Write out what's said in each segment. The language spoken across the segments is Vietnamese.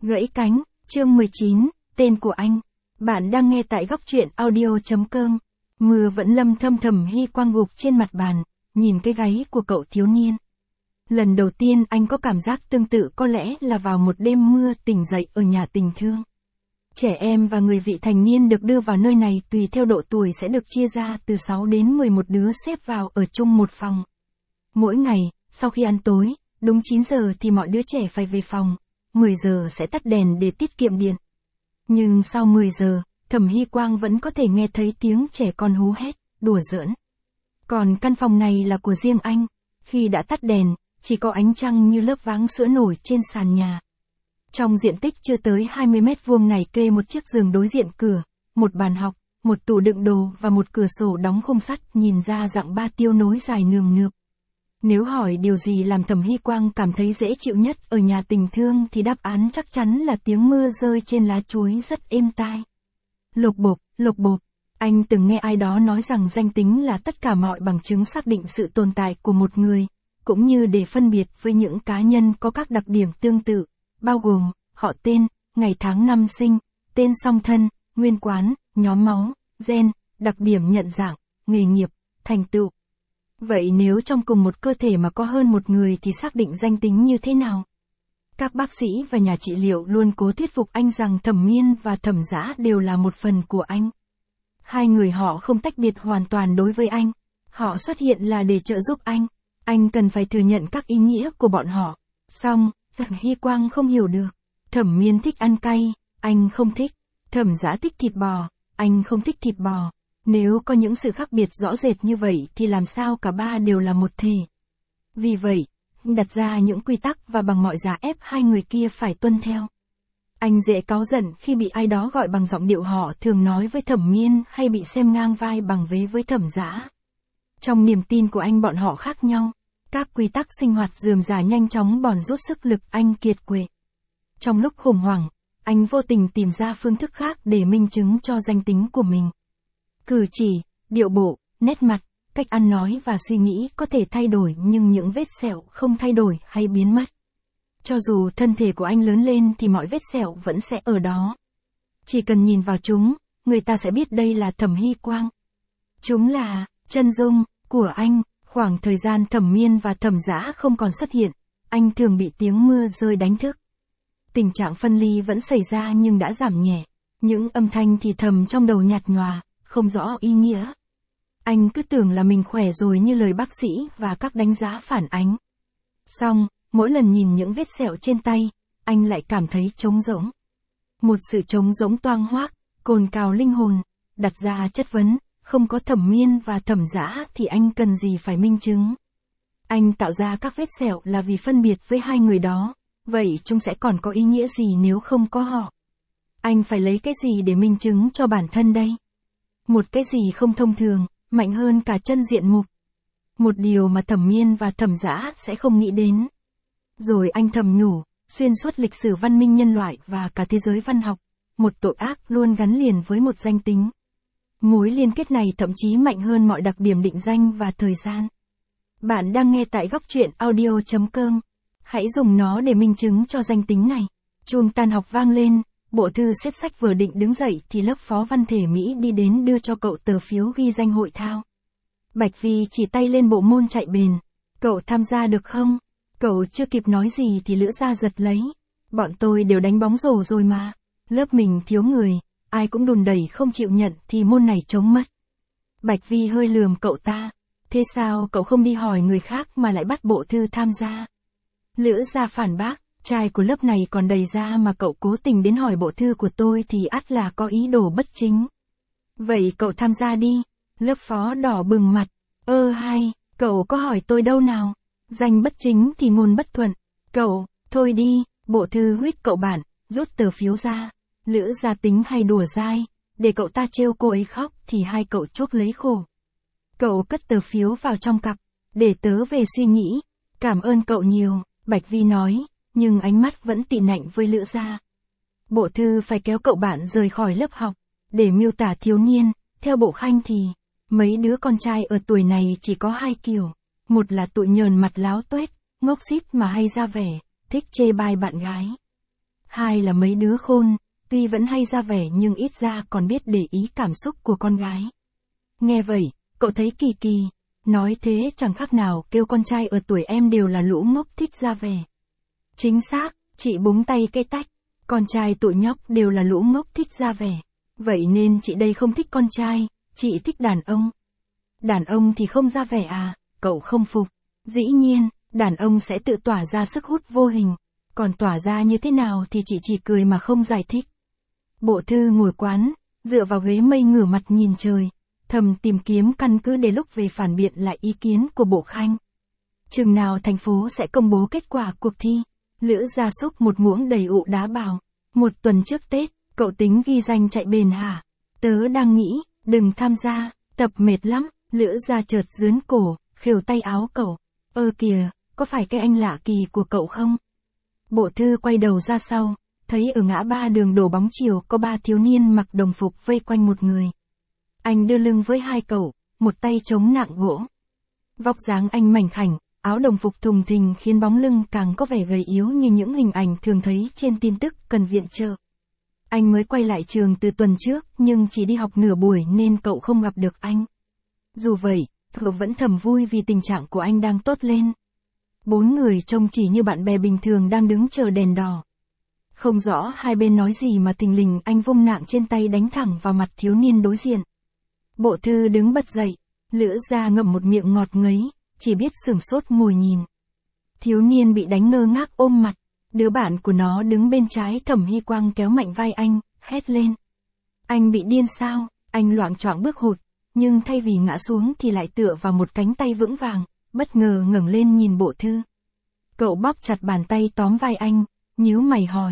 Gãy cánh, chương 19, tên của anh. Bạn đang nghe tại góc truyện audio.com. Mưa vẫn lâm thâm Thẩm Hy Quang gục trên mặt bàn, nhìn cái gáy của cậu thiếu niên. Lần đầu tiên anh có cảm giác tương tự, có lẽ là vào một đêm mưa tỉnh dậy ở nhà tình thương. Trẻ em và người vị thành niên được đưa vào nơi này tùy theo độ tuổi sẽ được chia ra từ 6 đến 11 đứa xếp vào ở chung một phòng. Mỗi ngày, sau khi ăn tối, đúng 9 giờ thì mọi đứa trẻ phải về phòng, 10 giờ sẽ tắt đèn để tiết kiệm điện. Nhưng sau 10 giờ, Thẩm Hy Quang vẫn có thể nghe thấy tiếng trẻ con hú hét, đùa giỡn. Còn căn phòng này là của riêng anh, khi đã tắt đèn, chỉ có ánh trăng như lớp váng sữa nổi trên sàn nhà. Trong diện tích chưa tới 20 mét vuông này kê một chiếc giường đối diện cửa, một bàn học, một tủ đựng đồ và một cửa sổ đóng khung sắt nhìn ra dạng ba tiêu nối dài nườm nượp. Nếu hỏi điều gì làm Thẩm Hy Quang cảm thấy dễ chịu nhất ở nhà tình thương thì đáp án chắc chắn là tiếng mưa rơi trên lá chuối rất êm tai. Lộc bộp, lộc bộp. Anh từng nghe ai đó nói rằng danh tính là tất cả mọi bằng chứng xác định sự tồn tại của một người, cũng như để phân biệt với những cá nhân có các đặc điểm tương tự, bao gồm họ tên, ngày tháng năm sinh, tên song thân, nguyên quán, nhóm máu, gen, đặc điểm nhận dạng, nghề nghiệp, thành tựu. Vậy nếu trong cùng một cơ thể mà có hơn một người thì xác định danh tính như thế nào? Các bác sĩ và nhà trị liệu luôn cố thuyết phục anh rằng Thẩm Miên và Thẩm Dã đều là một phần của anh. Hai người họ không tách biệt hoàn toàn đối với anh. Họ xuất hiện là để trợ giúp anh. Anh cần phải thừa nhận các ý nghĩa của bọn họ. Song, Thẩm Hy Quang không hiểu được. Thẩm Miên thích ăn cay, anh không thích. Thẩm Dã thích thịt bò, anh không thích thịt bò. Nếu có những sự khác biệt rõ rệt như vậy thì làm sao cả ba đều là một thể. Vì vậy, đặt ra những quy tắc và bằng mọi giá ép hai người kia phải tuân theo. Anh dễ cáu giận khi bị ai đó gọi bằng giọng điệu họ thường nói với Thẩm Miên hay bị xem ngang vai bằng vế với Thẩm Dã. Trong niềm tin của anh bọn họ khác nhau. Các quy tắc sinh hoạt rườm rà nhanh chóng bòn rút sức lực anh kiệt quệ. Trong lúc khủng hoảng, anh vô tình tìm ra phương thức khác để minh chứng cho danh tính của mình. Cử chỉ, điệu bộ, nét mặt, cách ăn nói và suy nghĩ có thể thay đổi nhưng những vết sẹo không thay đổi hay biến mất. Cho dù thân thể của anh lớn lên thì mọi vết sẹo vẫn sẽ ở đó. Chỉ cần nhìn vào chúng, người ta sẽ biết đây là Thẩm Hy Quang. Chúng là chân dung của anh. Khoảng thời gian Thẩm Miên và Thẩm Dã không còn xuất hiện, anh thường bị tiếng mưa rơi đánh thức. Tình trạng phân ly vẫn xảy ra nhưng đã giảm nhẹ. Những âm thanh thì thầm trong đầu nhạt nhòa, không rõ ý nghĩa. Anh cứ tưởng là mình khỏe rồi như lời bác sĩ và các đánh giá phản ánh. Song, mỗi lần nhìn những vết sẹo trên tay, anh lại cảm thấy trống rỗng. Một sự trống rỗng toang hoác, cồn cào linh hồn, đặt ra chất vấn, không có Thẩm Miên và Thẩm Dã thì anh cần gì phải minh chứng. Anh tạo ra các vết sẹo là vì phân biệt với hai người đó, vậy chúng sẽ còn có ý nghĩa gì nếu không có họ? Anh phải lấy cái gì để minh chứng cho bản thân đây? Một cái gì không thông thường, mạnh hơn cả chân diện mục. Một điều mà Thẩm Miên và Thẩm Dã sẽ không nghĩ đến. Rồi anh thầm nhủ, xuyên suốt lịch sử văn minh nhân loại và cả thế giới văn học, một tội ác luôn gắn liền với một danh tính. Mối liên kết này thậm chí mạnh hơn mọi đặc điểm định danh và thời gian. Bạn đang nghe tại góc truyện audio.com. Hãy dùng nó để minh chứng cho danh tính này. Chuông tan học vang lên, bộ thư xếp sách vừa định đứng dậy thì lớp phó văn thể Mỹ đi đến đưa cho cậu tờ phiếu ghi danh hội thao. Bạch Vi chỉ tay lên bộ môn chạy bền. Cậu tham gia được không? Cậu chưa kịp nói gì thì Lữ Gia giật lấy. Bọn tôi đều đánh bóng rổ rồi mà. Lớp mình thiếu người, ai cũng đùn đẩy không chịu nhận thì môn này trống mất. Bạch Vi hơi lườm cậu ta. Thế sao cậu không đi hỏi người khác mà lại bắt bộ thư tham gia? Lữ Gia phản bác, trai của lớp này còn đầy ra mà cậu cố tình đến hỏi bộ thư của tôi thì ắt là có ý đồ bất chính. Vậy cậu tham gia đi. Lớp phó đỏ bừng mặt. Hay, cậu có hỏi tôi đâu nào? Danh bất chính thì ngôn bất thuận. Cậu, thôi đi, bộ thư huých cậu bạn, rút tờ phiếu ra. Lữ Gia tính hay đùa dai, để cậu ta trêu cô ấy khóc thì hai cậu chuốc lấy khổ. Cậu cất tờ phiếu vào trong cặp, để tớ về suy nghĩ. Cảm ơn cậu nhiều, Bạch Vi nói, nhưng ánh mắt vẫn tị nạnh với Lữ Gia. Bộ thư phải kéo cậu bạn rời khỏi lớp học, để miêu tả thiếu niên, theo bộ Khanh thì, mấy đứa con trai ở tuổi này chỉ có hai kiểu. Một là tụi nhờn mặt láo tuét, ngốc xít mà hay ra vẻ, thích chê bai bạn gái. Hai là mấy đứa khôn, tuy vẫn hay ra vẻ nhưng ít ra còn biết để ý cảm xúc của con gái. Nghe vậy, cậu thấy kỳ kỳ, nói thế chẳng khác nào kêu con trai ở tuổi em đều là lũ ngốc thích ra vẻ. Chính xác, chị búng tay cái tách, con trai tụi nhóc đều là lũ ngốc thích ra vẻ. Vậy nên chị đây không thích con trai, chị thích đàn ông. Đàn ông thì không ra vẻ à, cậu không phục. Dĩ nhiên, đàn ông sẽ tự tỏa ra sức hút vô hình, còn tỏa ra như thế nào thì chị chỉ cười mà không giải thích. Bộ Thư ngồi quán, dựa vào ghế mây ngửa mặt nhìn trời, thầm tìm kiếm căn cứ để lúc về phản biện lại ý kiến của Bộ Khanh. Chừng nào thành phố sẽ công bố kết quả cuộc thi? Lữ Gia xúc một muỗng đầy ụ đá bảo. 1 tuần trước Tết, cậu tính ghi danh chạy bền hả? Tớ đang nghĩ, đừng tham gia, tập mệt lắm. Lữ Gia chợt dướn cổ, khều tay áo cậu. Kìa, có phải cái anh lạ kỳ của cậu không? Bộ Thư quay đầu ra sau, thấy ở ngã ba đường đổ bóng chiều có 3 thiếu niên mặc đồng phục vây quanh một người. Anh đưa lưng với hai cậu, một tay chống nạng gỗ. Vóc dáng anh mảnh khảnh, áo đồng phục thùng thình khiến bóng lưng càng có vẻ gầy yếu như những hình ảnh thường thấy trên tin tức cần viện trợ. Anh mới quay lại trường từ tuần trước nhưng chỉ đi học nửa buổi nên cậu không gặp được anh. Dù vậy, cậu vẫn thầm vui vì tình trạng của anh đang tốt lên. 4 người trông chỉ như bạn bè bình thường đang đứng chờ đèn đỏ. Không rõ hai bên nói gì mà thình lình anh vung nạng trên tay đánh thẳng vào mặt thiếu niên đối diện. Bộ Thư đứng bật dậy, Lữ Gia ngậm một miệng ngọt ngấy, chỉ biết sửng sốt ngồi nhìn. Thiếu niên bị đánh ngơ ngác ôm mặt, đứa bạn của nó đứng bên trái Thẩm Hy Quang kéo mạnh vai anh, hét lên. Anh bị điên sao? Anh loạng choạng bước hụt, nhưng thay vì ngã xuống thì lại tựa vào một cánh tay vững vàng, bất ngờ ngẩng lên nhìn Bộ Thư. Cậu bóp chặt bàn tay tóm vai anh, nhíu mày hỏi.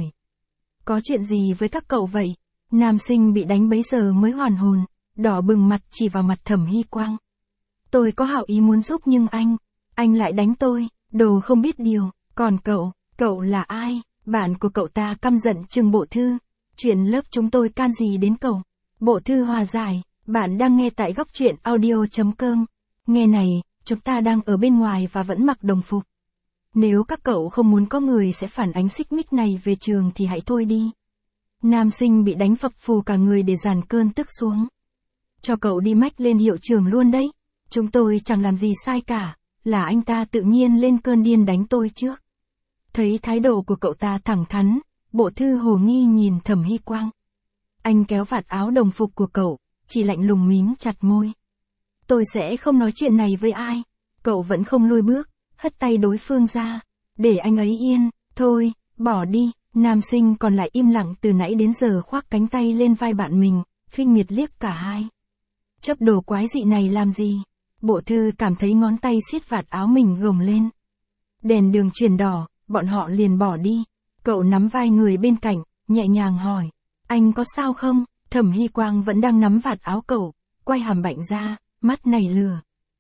Có chuyện gì với các cậu vậy? Nam sinh bị đánh bấy giờ mới hoàn hồn, đỏ bừng mặt chỉ vào mặt Thẩm Hy Quang. Tôi có hảo ý muốn giúp nhưng anh lại đánh tôi, đồ không biết điều, còn cậu là ai? Bạn của cậu ta căm giận trừng Bộ Thư. Chuyện lớp chúng tôi can gì đến cậu? Bộ Thư hòa giải, bạn đang nghe tại góc truyện audio.com. Nghe này, chúng ta đang ở bên ngoài và vẫn mặc đồng phục. Nếu các cậu không muốn có người sẽ phản ánh xích mích này về trường thì hãy thôi đi. Nam sinh bị đánh phập phù cả người để dàn cơn tức xuống. Cho cậu đi mách lên hiệu trưởng luôn đấy. Chúng tôi chẳng làm gì sai cả, là anh ta tự nhiên lên cơn điên đánh tôi trước. Thấy thái độ của cậu ta thẳng thắn, Bộ Thư hồ nghi nhìn Thẩm Hy Quang. Anh kéo vạt áo đồng phục của cậu, chỉ lạnh lùng mím chặt môi. Tôi sẽ không nói chuyện này với ai. Cậu vẫn không lùi bước, hất tay đối phương ra. Để anh ấy yên, thôi, bỏ đi. Nam sinh còn lại im lặng từ nãy đến giờ khoác cánh tay lên vai bạn mình, khinh miệt liếc cả hai. Chấp đồ quái dị này làm gì? Bộ Thư cảm thấy ngón tay siết vạt áo mình gồng lên. Đèn đường chuyển đỏ, bọn họ liền bỏ đi. Cậu nắm vai người bên cạnh, nhẹ nhàng hỏi. Anh có sao không? Thẩm Hy Quang vẫn đang nắm vạt áo cậu, quay hàm bệnh ra, mắt này lừa.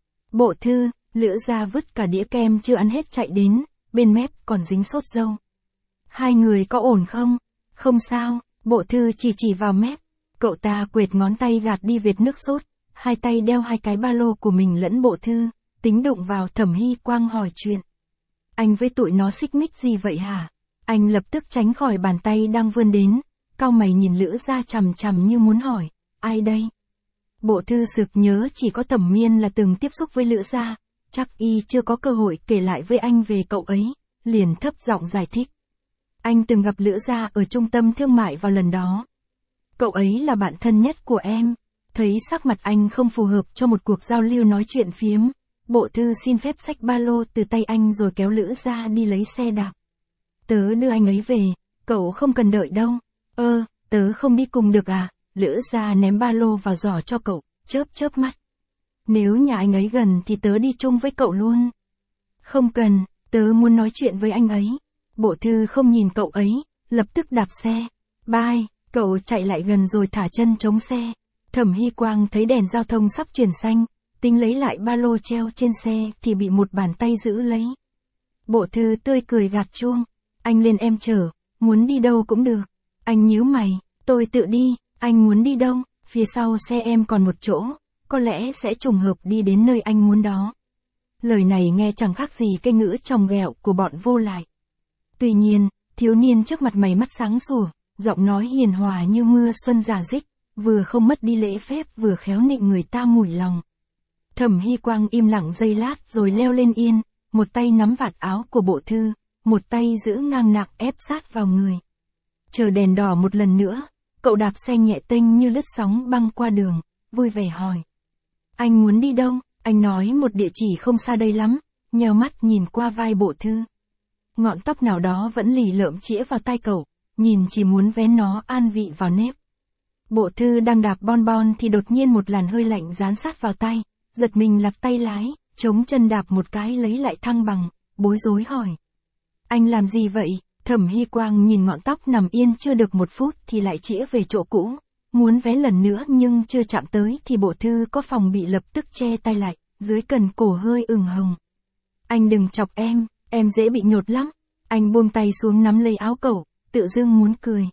Bộ Thư, Lữ Gia vứt cả đĩa kem chưa ăn hết chạy đến, bên mép còn dính sốt dâu. Hai người có ổn không? Không sao, Bộ Thư chỉ vào mép. Cậu ta quệt ngón tay gạt đi vệt nước sốt, hai tay đeo hai cái ba lô của mình lẫn Bộ Thư, tính đụng vào Thẩm Hy Quang hỏi chuyện. Anh với tụi nó xích mích gì vậy hả? Anh lập tức tránh khỏi bàn tay đang vươn đến, cau mày nhìn Lữ Gia chằm chằm như muốn hỏi, ai đây? Bộ Thư sực nhớ chỉ có Thẩm Miên là từng tiếp xúc với Lữ Gia, chắc y chưa có cơ hội kể lại với anh về cậu ấy, liền thấp giọng giải thích. Anh từng gặp Lữ Gia ở trung tâm thương mại vào lần đó. Cậu ấy là bạn thân nhất của em. Thấy sắc mặt anh không phù hợp cho một cuộc giao lưu nói chuyện phiếm, Bộ Thư xin phép xách ba lô từ tay anh rồi kéo Lữ Gia đi lấy xe đạp. Tớ đưa anh ấy về, cậu không cần đợi đâu. Tớ không đi cùng được à? Lữ Gia ném ba lô vào giỏ cho cậu, chớp mắt. Nếu nhà anh ấy gần thì tớ đi chung với cậu luôn. Không cần, tớ muốn nói chuyện với anh ấy. Bộ Thư không nhìn cậu ấy, lập tức đạp xe. Bye, cậu chạy lại gần rồi thả chân chống xe. Thẩm Hy Quang thấy đèn giao thông sắp chuyển xanh, tính lấy lại ba lô treo trên xe thì bị một bàn tay giữ lấy. Bộ Thư tươi cười gạt chuông. Anh lên em chở, muốn đi đâu cũng được. Anh nhíu mày, tôi tự đi, anh muốn đi đâu? Phía sau xe em còn một chỗ, có lẽ sẽ trùng hợp đi đến nơi anh muốn đó. Lời này nghe chẳng khác gì cái ngữ tròng ghẹo của bọn vô lại. Tuy nhiên, Thiếu niên trước mặt mày mắt sáng sủa, giọng nói hiền hòa như mưa xuân rả rích, vừa không mất đi lễ phép vừa khéo nịnh người ta mủi lòng. Thẩm Hy Quang im lặng giây lát rồi leo lên yên, một tay nắm vạt áo của Bộ Thư, một tay giữ ngang nặng ép sát vào người. Chờ đèn đỏ một lần nữa, cậu đạp xe nhẹ tênh như lướt sóng băng qua đường, vui vẻ hỏi. Anh muốn đi đâu? Anh nói một địa chỉ không xa đây lắm, nheo mắt nhìn qua vai Bộ Thư. Ngọn tóc nào đó vẫn lì lợm chĩa vào tai cậu, nhìn chỉ muốn vén nó an vị vào nếp. Bộ Thư đang đạp bon bon thì đột nhiên một làn hơi lạnh dán sát vào tay, giật mình lặp tay lái, chống chân đạp một cái lấy lại thăng bằng, bối rối hỏi. Anh làm gì vậy? Thẩm Hy Quang nhìn ngọn tóc nằm yên chưa được một phút thì lại chĩa về chỗ cũ, muốn vén lần nữa nhưng chưa chạm tới thì Bộ Thư có phòng bị lập tức che tay lại, dưới cần cổ hơi ửng hồng. Anh đừng chọc em dễ bị nhột lắm. Anh buông tay xuống nắm lấy áo cậu, tự dưng muốn cười.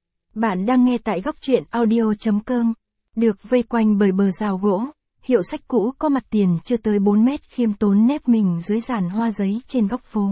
Bạn đang nghe tại góc truyện audio.com, được vây quanh bởi bờ rào gỗ, hiệu sách cũ có mặt tiền chưa tới 4 mét khiêm tốn nép mình dưới giàn hoa giấy trên góc phố.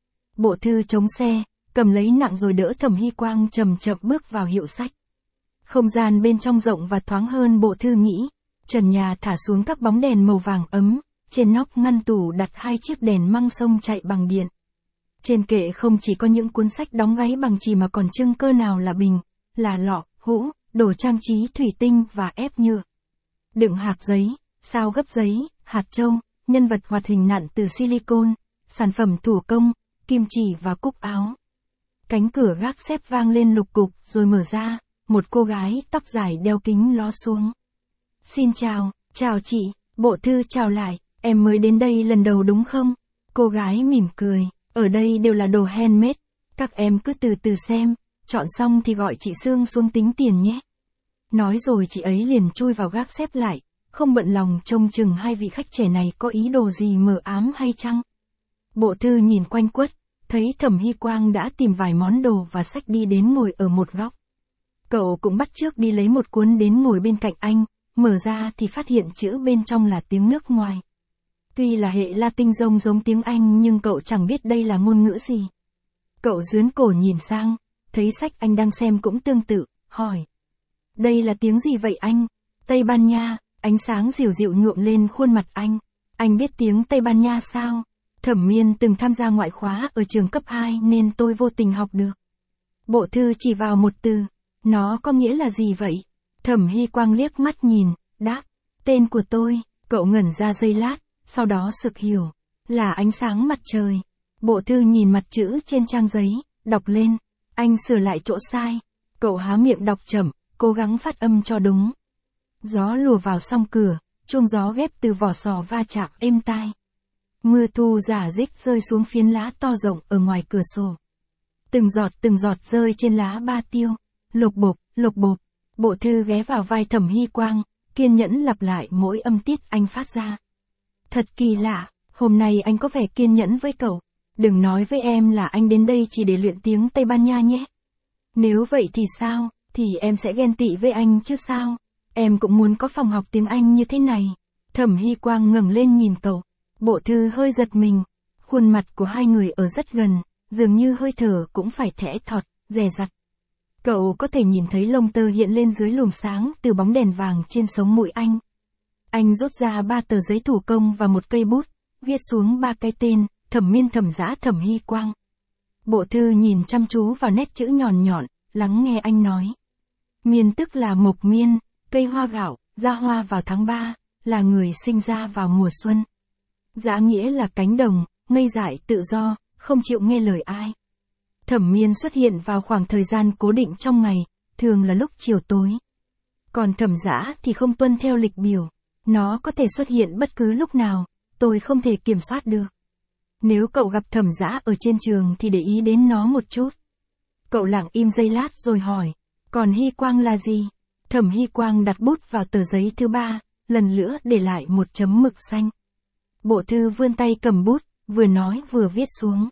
Bộ Thư chống xe, cầm lấy nặng rồi đỡ Thẩm Hy Quang chậm chậm bước vào hiệu sách. Không gian bên trong rộng và thoáng hơn Bộ Thư nghĩ, trần nhà thả xuống các bóng đèn màu vàng ấm, trên nóc ngăn tủ đặt 2 chiếc đèn măng sông chạy bằng điện. Trên kệ không chỉ có những cuốn sách đóng gáy bằng chì mà còn trưng cơ nào là bình, là lọ, hũ, đồ trang trí thủy tinh và ép nhựa. Đựng hạt giấy, sao gấp giấy, hạt châu, nhân vật hoạt hình nặn từ silicon, sản phẩm thủ công, kim chỉ và cúc áo. Cánh cửa gác xếp vang lên lục cục rồi mở ra, một cô gái tóc dài đeo kính ló xuống. Xin chào chị. Bộ Thư chào lại, em mới đến đây lần đầu đúng không? Cô gái mỉm cười, ở đây đều là đồ handmade, các em cứ từ từ xem, chọn xong thì gọi chị Sương xuống tính tiền nhé. Nói rồi chị ấy liền chui vào gác xếp lại, không bận lòng trông chừng hai vị khách trẻ này có ý đồ gì mờ ám hay chăng. Bộ Thư nhìn quanh quất, thấy Thẩm Hy Quang đã tìm vài món đồ và sách đi đến ngồi ở một góc. Cậu cũng bắt chước đi lấy một cuốn đến ngồi bên cạnh anh, mở ra thì phát hiện chữ bên trong là tiếng nước ngoài. Tuy là hệ Latin giống tiếng Anh nhưng cậu chẳng biết đây là ngôn ngữ gì. Cậu dướn cổ nhìn sang, thấy sách anh đang xem cũng tương tự, hỏi. Đây là tiếng gì vậy anh? Tây Ban Nha. Ánh sáng dịu dịu nhuộm lên khuôn mặt anh. Anh biết tiếng Tây Ban Nha sao? Thẩm Miên từng tham gia ngoại khóa ở trường cấp 2 nên tôi vô tình học được. Bộ Thư chỉ vào một từ. Nó có nghĩa là gì vậy? Thẩm Hy Quang liếc mắt nhìn, đáp. Tên của tôi. Cậu ngẩn ra giây lát, sau đó sực hiểu. Là ánh sáng mặt trời. Bộ Thư nhìn mặt chữ trên trang giấy, đọc lên. Anh sửa lại chỗ sai. Cậu há miệng đọc chậm, cố gắng phát âm cho đúng. Gió lùa vào song cửa, chuông gió ghép từ vỏ sò va chạm êm tai. Mưa thu rả rích rơi xuống phiến lá to rộng ở ngoài cửa sổ. Từng giọt rơi trên lá ba tiêu. Lục bộp. Bộ Thư ghé vào vai Thẩm Hy Quang, kiên nhẫn lặp lại mỗi âm tiết anh phát ra. Thật kỳ lạ, hôm nay anh có vẻ kiên nhẫn với cậu. Đừng nói với em là anh đến đây chỉ để luyện tiếng Tây Ban Nha nhé. Nếu vậy thì sao, thì em sẽ ghen tị với anh chứ sao. Em cũng muốn có phòng học tiếng Anh như thế này. Thẩm Hy Quang ngẩng lên nhìn cậu. Bộ Thư hơi giật mình. Khuôn mặt của hai người ở rất gần, dường như hơi thở cũng phải thẽ thọt, dè dặt. Cậu có thể nhìn thấy lông tơ hiện lên dưới luồng sáng từ bóng đèn vàng trên sống mũi anh. Anh rút ra 3 tờ giấy thủ công và một cây bút, viết xuống 3 cái tên, Thẩm Miên, Thẩm Dã, Thẩm Hy Quang. Bộ Thư nhìn chăm chú vào nét chữ nhọn nhọn, lắng nghe anh nói. Miên tức là mộc miên, cây hoa gạo, ra hoa vào tháng 3, là người sinh ra vào mùa xuân. Dã nghĩa là cánh đồng, ngây dại tự do, không chịu nghe lời ai. Thẩm Miên xuất hiện vào khoảng thời gian cố định trong ngày, thường là lúc chiều tối. Còn Thẩm Dã thì không tuân theo lịch biểu, nó có thể xuất hiện bất cứ lúc nào, tôi không thể kiểm soát được. Nếu cậu gặp Thẩm Dã ở trên trường thì để ý đến nó một chút. Cậu lặng im giây lát rồi hỏi, còn Hy Quang là gì? Thẩm Hy Quang đặt bút vào tờ giấy thứ 3, lần nữa để lại một chấm mực xanh. Bộ Thư vươn tay cầm bút, vừa nói vừa viết xuống.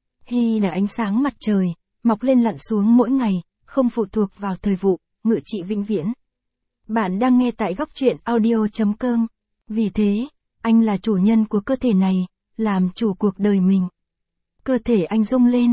Hy là ánh sáng mặt trời, mọc lên lặn xuống mỗi ngày, không phụ thuộc vào thời vụ, ngự trị vĩnh viễn. Bạn đang nghe tại góc truyện audio.com. Vì thế, anh là chủ nhân của cơ thể này, làm chủ cuộc đời mình. Cơ thể anh rung lên,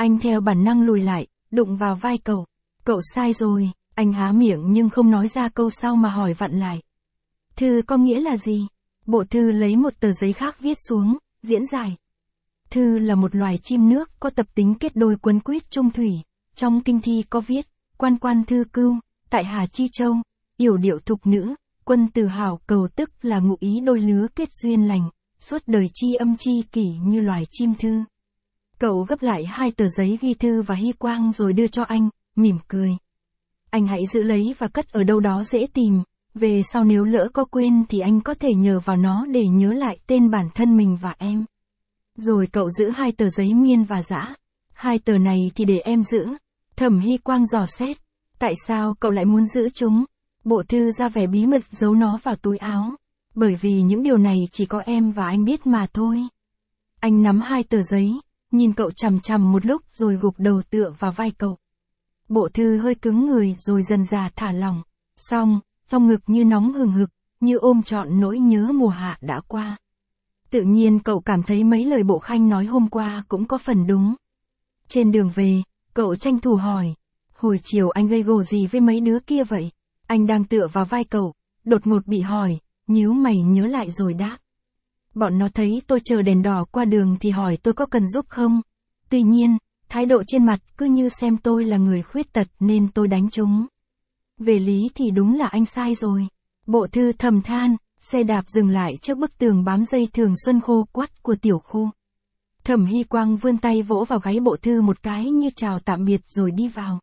Anh theo bản năng lùi lại, đụng vào vai cậu. Cậu sai rồi, anh há miệng nhưng không nói ra câu sau mà hỏi vặn lại. Thư có nghĩa là gì? Bộ thư lấy một tờ giấy khác viết xuống, diễn giải. Thư là một loài chim nước có tập tính kết đôi quấn quýt chung thủy. Trong kinh thi có viết, quan quan thư cưu, tại Hà Chi Châu, yểu điệu thục nữ, quân từ hảo cầu tức là ngụ ý đôi lứa kết duyên lành, suốt đời chi âm chi kỷ như loài chim thư. Cậu gấp lại 2 tờ giấy ghi thư và hy quang rồi đưa cho anh, mỉm cười. Anh hãy giữ lấy và cất ở đâu đó dễ tìm, về sau nếu lỡ có quên thì anh có thể nhờ vào nó để nhớ lại tên bản thân mình và em. Rồi cậu giữ 2 tờ giấy miên và dã. 2 tờ này thì để em giữ. Thẩm Hy Quang dò xét. Tại sao cậu lại muốn giữ chúng? Bộ thư ra vẻ bí mật giấu nó vào túi áo. Bởi vì những điều này chỉ có em và anh biết mà thôi. Anh nắm 2 tờ giấy, nhìn cậu chằm chằm một lúc rồi gục đầu tựa vào vai cậu. Bộ thư hơi cứng người rồi dần dà thả lỏng. Xong, trong ngực như nóng hừng hực, như ôm trọn nỗi nhớ mùa hạ đã qua. Tự nhiên cậu cảm thấy mấy lời Bộ Khanh nói hôm qua cũng có phần đúng. Trên đường về, cậu tranh thủ hỏi. Hồi chiều anh gây gổ gì với mấy đứa kia vậy? Anh đang tựa vào vai cậu, đột ngột bị hỏi, nhíu mày nhớ lại rồi đáp. Bọn nó thấy tôi chờ đèn đỏ qua đường thì hỏi tôi có cần giúp không? Tuy nhiên, thái độ trên mặt cứ như xem tôi là người khuyết tật nên tôi đánh chúng. Về lý thì đúng là anh sai rồi. Bộ thư thầm than, xe đạp dừng lại trước bức tường bám dây thường xuân khô quắt của tiểu khu. Thẩm Hy Quang vươn tay vỗ vào gáy bộ thư một cái như chào tạm biệt rồi đi vào.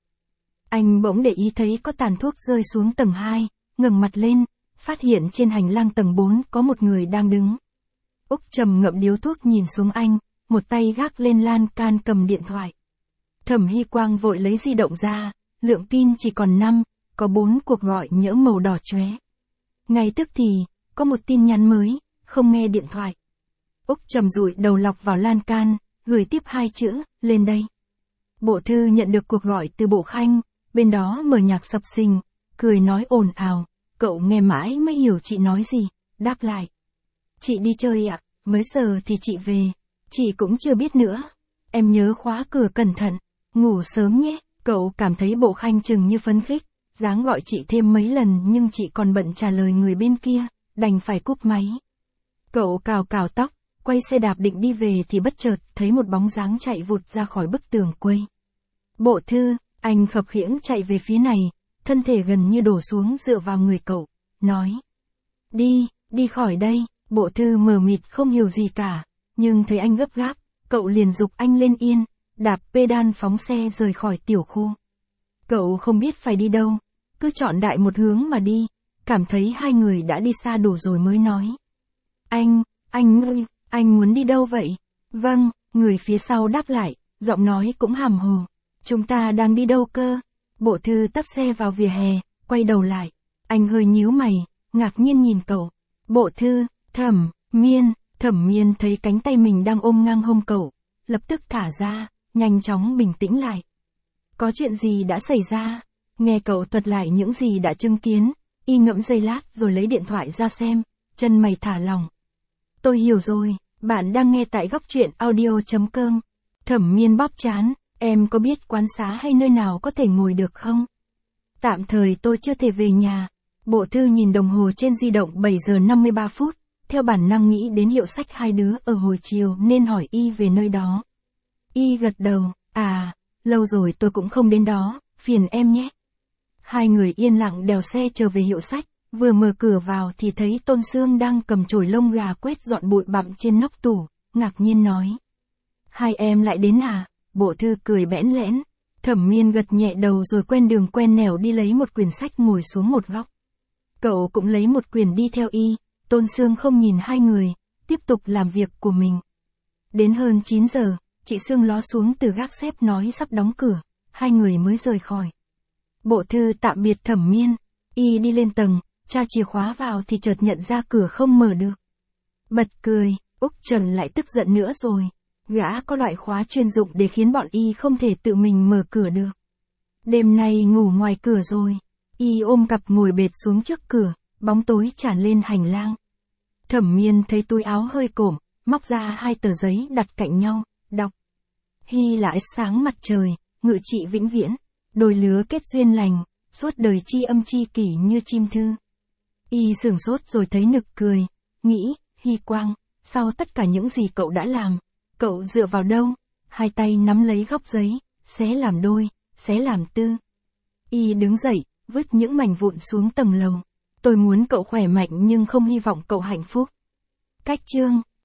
Anh bỗng để ý thấy có tàn thuốc rơi xuống tầng 2, ngẩng mặt lên, phát hiện trên hành lang tầng 4 có một người đang đứng. Úc Trầm ngậm điếu thuốc nhìn xuống anh, một tay gác lên lan can cầm điện thoại. Thẩm Hy Quang vội lấy di động ra, lượng pin chỉ còn 5, có 4 cuộc gọi nhỡ màu đỏ chóe. Ngay tức thì, có một tin nhắn mới, không nghe điện thoại. Úc Trầm dụi đầu lọc vào lan can, gửi tiếp 2 chữ, lên đây. Bộ thư nhận được cuộc gọi từ Bộ Khanh, bên đó mở nhạc sập sình, cười nói ồn ào, cậu nghe mãi mới hiểu chị nói gì, đáp lại. Chị đi chơi ạ, mấy giờ thì chị về, chị cũng chưa biết nữa. Em nhớ khóa cửa cẩn thận, ngủ sớm nhé. Cậu cảm thấy Bộ Khanh chừng như phấn khích, dáng gọi chị thêm mấy lần nhưng chị còn bận trả lời người bên kia, đành phải cúp máy. Cậu cào cào tóc, quay xe đạp định đi về thì bất chợt thấy một bóng dáng chạy vụt ra khỏi bức tường quây. Bộ thư, anh khập khiễng chạy về phía này, thân thể gần như đổ xuống dựa vào người cậu, nói. Đi khỏi đây. Bộ thư mờ mịt không hiểu gì cả, nhưng thấy anh gấp gáp, cậu liền giục anh lên yên, đạp pedal phóng xe rời khỏi tiểu khu. Cậu không biết phải đi đâu, cứ chọn đại một hướng mà đi, cảm thấy hai người đã đi xa đủ rồi mới nói. Anh ơi, anh muốn đi đâu vậy? Vâng, người phía sau đáp lại, giọng nói cũng hàm hồ. Chúng ta đang đi đâu cơ? Bộ thư tấp xe vào vỉa hè, quay đầu lại. Anh hơi nhíu mày, ngạc nhiên nhìn cậu. Bộ thư, Thẩm Miên thấy cánh tay mình đang ôm ngang hông cậu, lập tức thả ra, nhanh chóng bình tĩnh lại. Có chuyện gì đã xảy ra? Nghe cậu thuật lại những gì đã chứng kiến, y ngẫm giây lát rồi lấy điện thoại ra xem, chân mày thả lỏng. Tôi hiểu rồi, bạn đang nghe tại góc truyện audio.com. Thẩm Miên bóp trán, em có biết quán xá hay nơi nào có thể ngồi được không? Tạm thời tôi chưa thể về nhà. Bộ thư nhìn đồng hồ trên di động 7 giờ 53 phút, theo bản năng nghĩ đến hiệu sách hai đứa ở hồi chiều nên hỏi y về nơi đó. Y gật đầu, lâu rồi tôi cũng không đến đó, phiền em nhé. Hai người yên lặng đèo xe trở về hiệu sách, vừa mở cửa vào thì thấy Tôn Sương đang cầm chổi lông gà quét dọn bụi bặm trên nóc tủ, ngạc nhiên nói. Hai em lại đến à? Bộ thư cười bẽn lẽn. Thẩm Miên gật nhẹ đầu rồi quen đường quen nẻo đi lấy một quyển sách ngồi xuống một góc. Cậu cũng lấy một quyển đi theo y, Tôn Sương không nhìn hai người, tiếp tục làm việc của mình. Đến hơn 9 giờ, chị Sương ló xuống từ gác xếp nói sắp đóng cửa, hai người mới rời khỏi. Bộ thư tạm biệt Thẩm Miên, y đi lên tầng, tra chìa khóa vào thì chợt nhận ra cửa không mở được. Bật cười, Úc Trần lại tức giận nữa rồi, gã có loại khóa chuyên dụng để khiến bọn y không thể tự mình mở cửa được. Đêm nay ngủ ngoài cửa rồi, y ôm cặp ngồi bệt xuống trước cửa, bóng tối tràn lên hành lang. Thẩm Miên thấy túi áo hơi cổm, móc ra 2 tờ giấy đặt cạnh nhau, đọc. Hy là ánh sáng mặt trời, ngự trị vĩnh viễn, đôi lứa kết duyên lành, suốt đời tri âm tri kỷ như chim thư. Y sửng sốt rồi thấy nực cười, nghĩ, Hy Quang, sau tất cả những gì cậu đã làm, cậu dựa vào đâu? Hai tay nắm lấy góc giấy, xé làm đôi, xé làm tư. Y đứng dậy, vứt những mảnh vụn xuống tầng lầu. Tôi muốn cậu khỏe mạnh nhưng không hy vọng cậu hạnh phúc. Cách chương